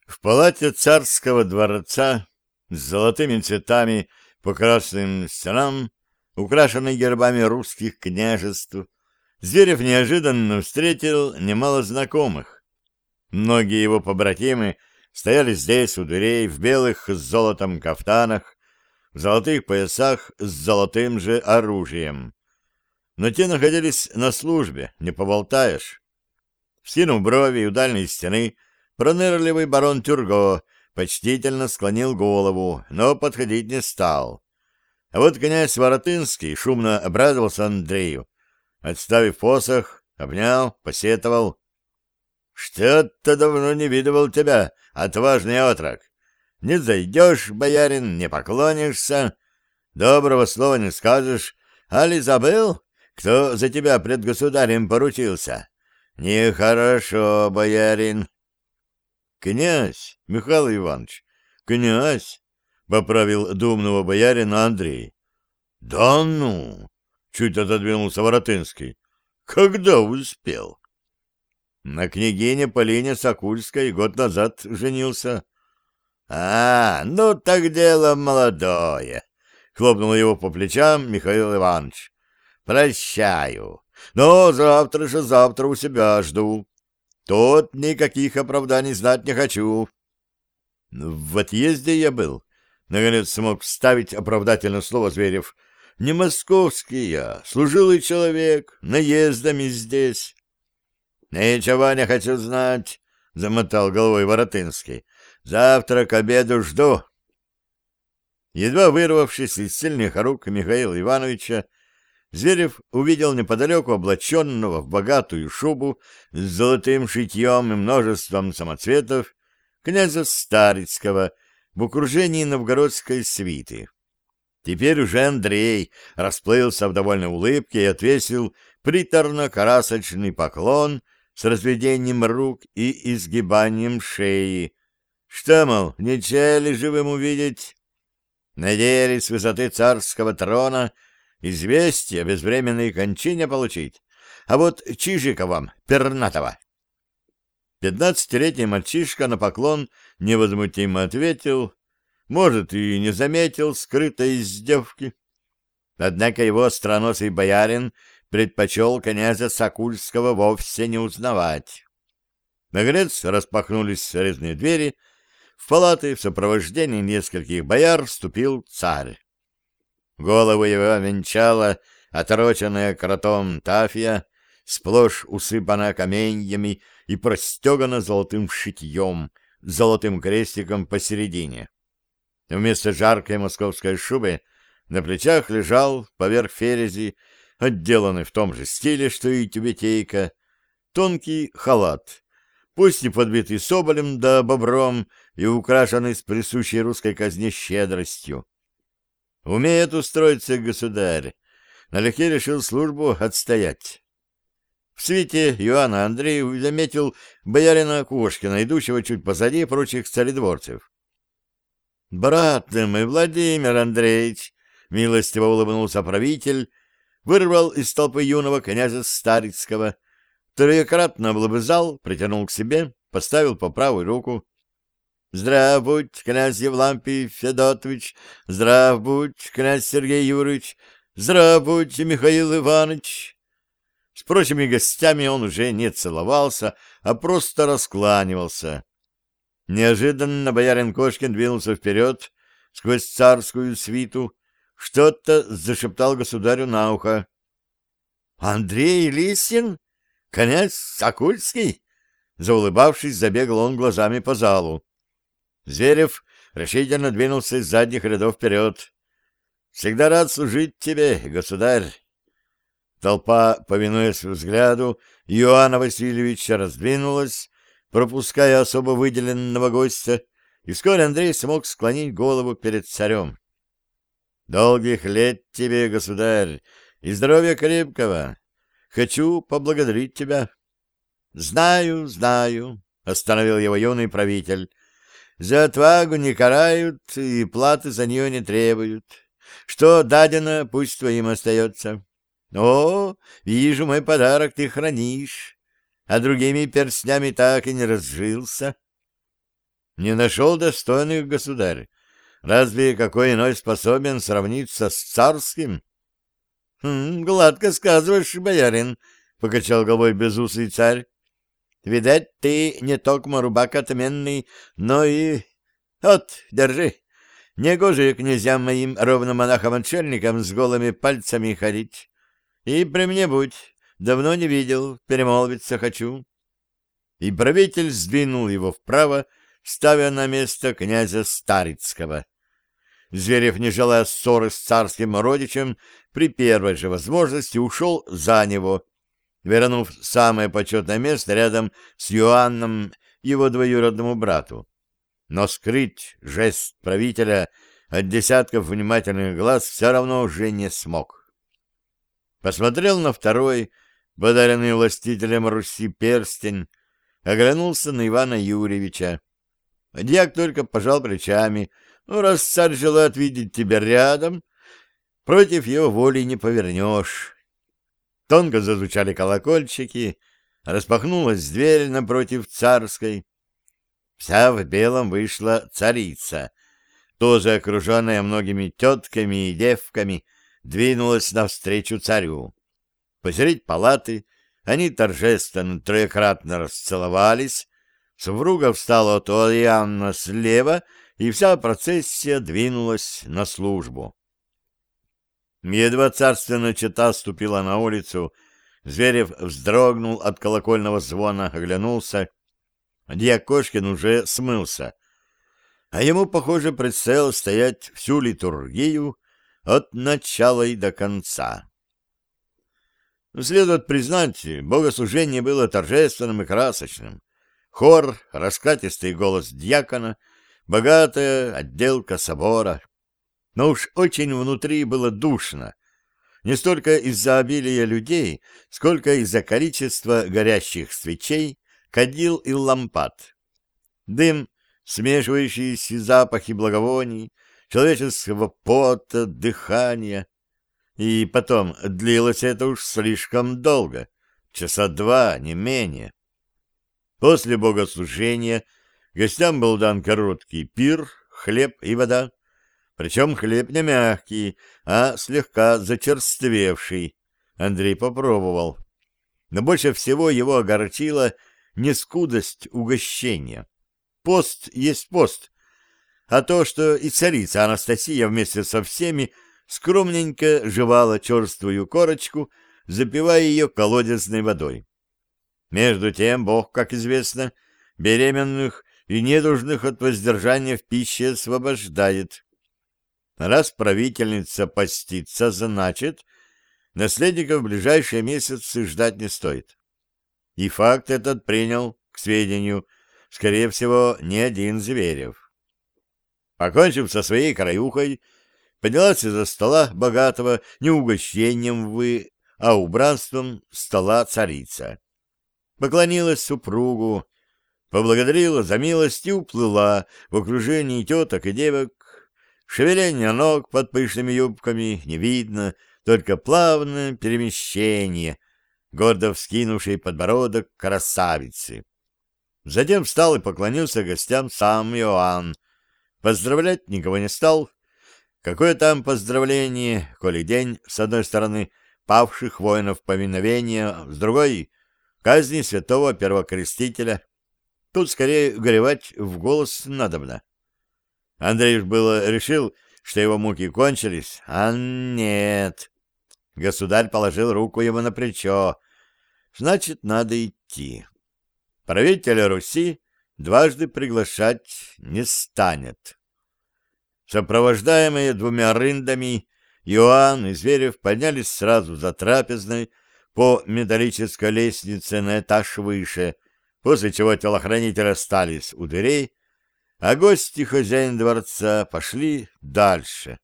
В палате царского дворца с золотыми цветами по красным стенам, украшенной гербами русских княжеств, Зверев неожиданно встретил немало знакомых. Многие его побратимы стояли здесь у дверей в белых с золотом кафтанах, в золотых поясах с золотым же оружием. Но те находились на службе, не поболтаешь. Вскинув брови у дальней стены, пронырливый барон Тюрго почтительно склонил голову, но подходить не стал. А вот князь Воротынский шумно обрадовался Андрею. Отставив посох, обнял, посетовал. — Что-то давно не видывал тебя, отважный отрок. Не зайдешь, боярин, не поклонишься, доброго слова не скажешь. Али забыл, кто за тебя пред государем поручился? Нехорошо, боярин. — Князь, Михаил Иванович, князь, — поправил думного боярина Андрей. — Да ну! — чуть отодвинулся Воротынский. — Когда успел? — На княгине Полине Сокульской год назад женился. — ну так дело молодое! — хлопнул его по плечам Михаил Иванович. — Прощаю. Но завтра у себя жду. Тут никаких оправданий знать не хочу. — В отъезде я был. Наконец смог вставить оправдательное слово Зверев. Не московский я, служилый человек, наездами здесь. — Ничего не хочу знать, — замотал головой Воротынский. — Завтра к обеду жду. Едва вырвавшись из сильных рук Михаила Ивановича, Зверев увидел неподалеку облаченного в богатую шубу с золотым шитьем и множеством самоцветов князя Старицкого в окружении новгородской свиты. Теперь уже Андрей расплылся в довольной улыбке и отвесил приторно-карасочный поклон с разведением рук и изгибанием шеи. Что, мол, не чаяли живым увидеть? Надеялись с высоты царского трона известие о безвременной кончине получить, а вот чижика вам, пернатого. 15-летний мальчишка на поклон невозмутимо ответил, может, и не заметил скрытой издевки. Однако его остроносый боярин предпочел князя Сокульского вовсе не узнавать. Наконец распахнулись резные двери, в палаты в сопровождении нескольких бояр вступил царь. Голову его венчала отороченная кротом тафья, сплошь усыпана каменьями и простегана золотым шитьем, с золотым крестиком посередине. Вместо жаркой московской шубы на плечах лежал поверх ферези, отделанный в том же стиле, что и тюбетейка, тонкий халат, пусть и подбитый соболем да бобром и украшенный с присущей русской казне щедростью. Умеет устроиться государь, налегке решил службу отстоять. В свите Иоанна Андрей заметил боярина Кошкина, идущего чуть позади прочих царедворцев. — Брат мой, Владимир Андреевич, — милостиво улыбнулся правитель, вырвал из толпы юного князя Старицкого, троекратно облобызал, притянул к себе, поставил по правую руку. Здрав будь, князь Евлампий Федотович, здрав будь, князь Сергей Юрьевич, здрав будь, Михаил Иванович. С прочими гостями он уже не целовался, а просто раскланивался. Неожиданно боярин Кошкин двинулся вперед сквозь царскую свиту, что-то зашептал государю на ухо. — Андрей Лисин? Князь Сокульский? Заулыбавшись, забегал он глазами по залу. Зверев решительно двинулся из задних рядов вперед. — Всегда рад служить тебе, государь. Толпа, повинуясь взгляду, Иоанна Васильевича раздвинулась, пропуская особо выделенного гостя, и вскоре Андрей смог склонить голову перед царем. — Долгих лет тебе, государь, и здоровья крепкого. Хочу поблагодарить тебя. — Знаю, знаю, — остановил его юный правитель. За отвагу не карают и платы за нее не требуют. Что дадено, пусть твоим остается. О, вижу, мой подарок ты хранишь, а другими перстнями так и не разжился. Не нашел достойных, государь. Разве какой иной способен сравниться с царским? — Гладко сказываешь, боярин, — покачал головой безусый царь. — Видать, ты не токмо рубак отменный, но и... Вот, держи. Негоже князьям моим ровно монахам-отшельникам с голыми пальцами ходить. И при мне будь, давно не видел, перемолвиться хочу. И правитель сдвинул его вправо, ставя на место князя Старицкого. Зверев, не желая ссоры с царским родичем, при первой же возможности ушел за него, вернув самое почетное место рядом с Иоанном, его двоюродному брату. Но скрыть жест правителя от десятков внимательных глаз все равно уже не смог. Посмотрел на второй, подаренный властителем Руси перстень, оглянулся на Ивана Юрьевича. Дьяк только пожал плечами. Ну, раз царь желает видеть тебя рядом, против его воли не повернешь. Тонко зазвучали колокольчики, распахнулась дверь напротив царской. Вся в белом вышла царица, тоже окруженная многими тетками и девками, двинулась навстречу царю. Посреди палаты они торжественно троекратно расцеловались, супруга встала от Иоанна слева, и вся процессия двинулась на службу. Едва царственная чета ступила на улицу, Зверев вздрогнул от колокольного звона, оглянулся. Дьяк Кошкин уже смылся, а ему, похоже, предстояло стоять всю литургию от начала и до конца. Следует признать, богослужение было торжественным и красочным. Хор, раскатистый голос дьякона, богатая отделка собора. Но уж очень внутри было душно, не столько из-за обилия людей, сколько из-за количества горящих свечей, кадил и лампад. Дым, смешивающиеся запахи благовоний, человеческого пота, дыхания. И потом, длилось это уж слишком долго, часа два, не менее. После богослужения гостям был дан короткий пир, хлеб и вода. Причем хлеб не мягкий, а слегка зачерствевший. Андрей попробовал. Но больше всего его огорчила нескудость угощения. Пост есть пост. А то, что и царица Анастасия вместе со всеми скромненько жевала черствую корочку, запивая ее колодезной водой. Между тем, Бог, как известно, беременных и недужных от воздержания в пище освобождает. Раз правительница постится, значит, наследника в ближайшие месяцы ждать не стоит. И факт этот принял к сведению, скорее всего, не один Зверев. Покончив со своей краюхой, поднялась из-за стола богатого не угощением, а убранством стола царица. Поклонилась супругу, поблагодарила за милость и уплыла в окружении теток и девок. Шевеление ног под пышными юбками не видно, только плавное перемещение, гордо вскинувший подбородок красавицы. Затем встал и поклонился гостям сам Иоанн. Поздравлять никого не стал. Какое там поздравление, коли день, с одной стороны, павших воинов поминовения, с другой — казни святого первокрестителя. Тут скорее горевать в голос надобно. Андрей уж было решил, что его муки кончились, а нет. Государь положил руку ему на плечо. Значит, надо идти. Правителя Руси дважды приглашать не станет. Сопровождаемые двумя рындами, Иоанн и Зверев поднялись сразу за трапезной по металлической лестнице на этаж выше, после чего телохранители остались у дверей, а гости, хозяин дворца, пошли дальше.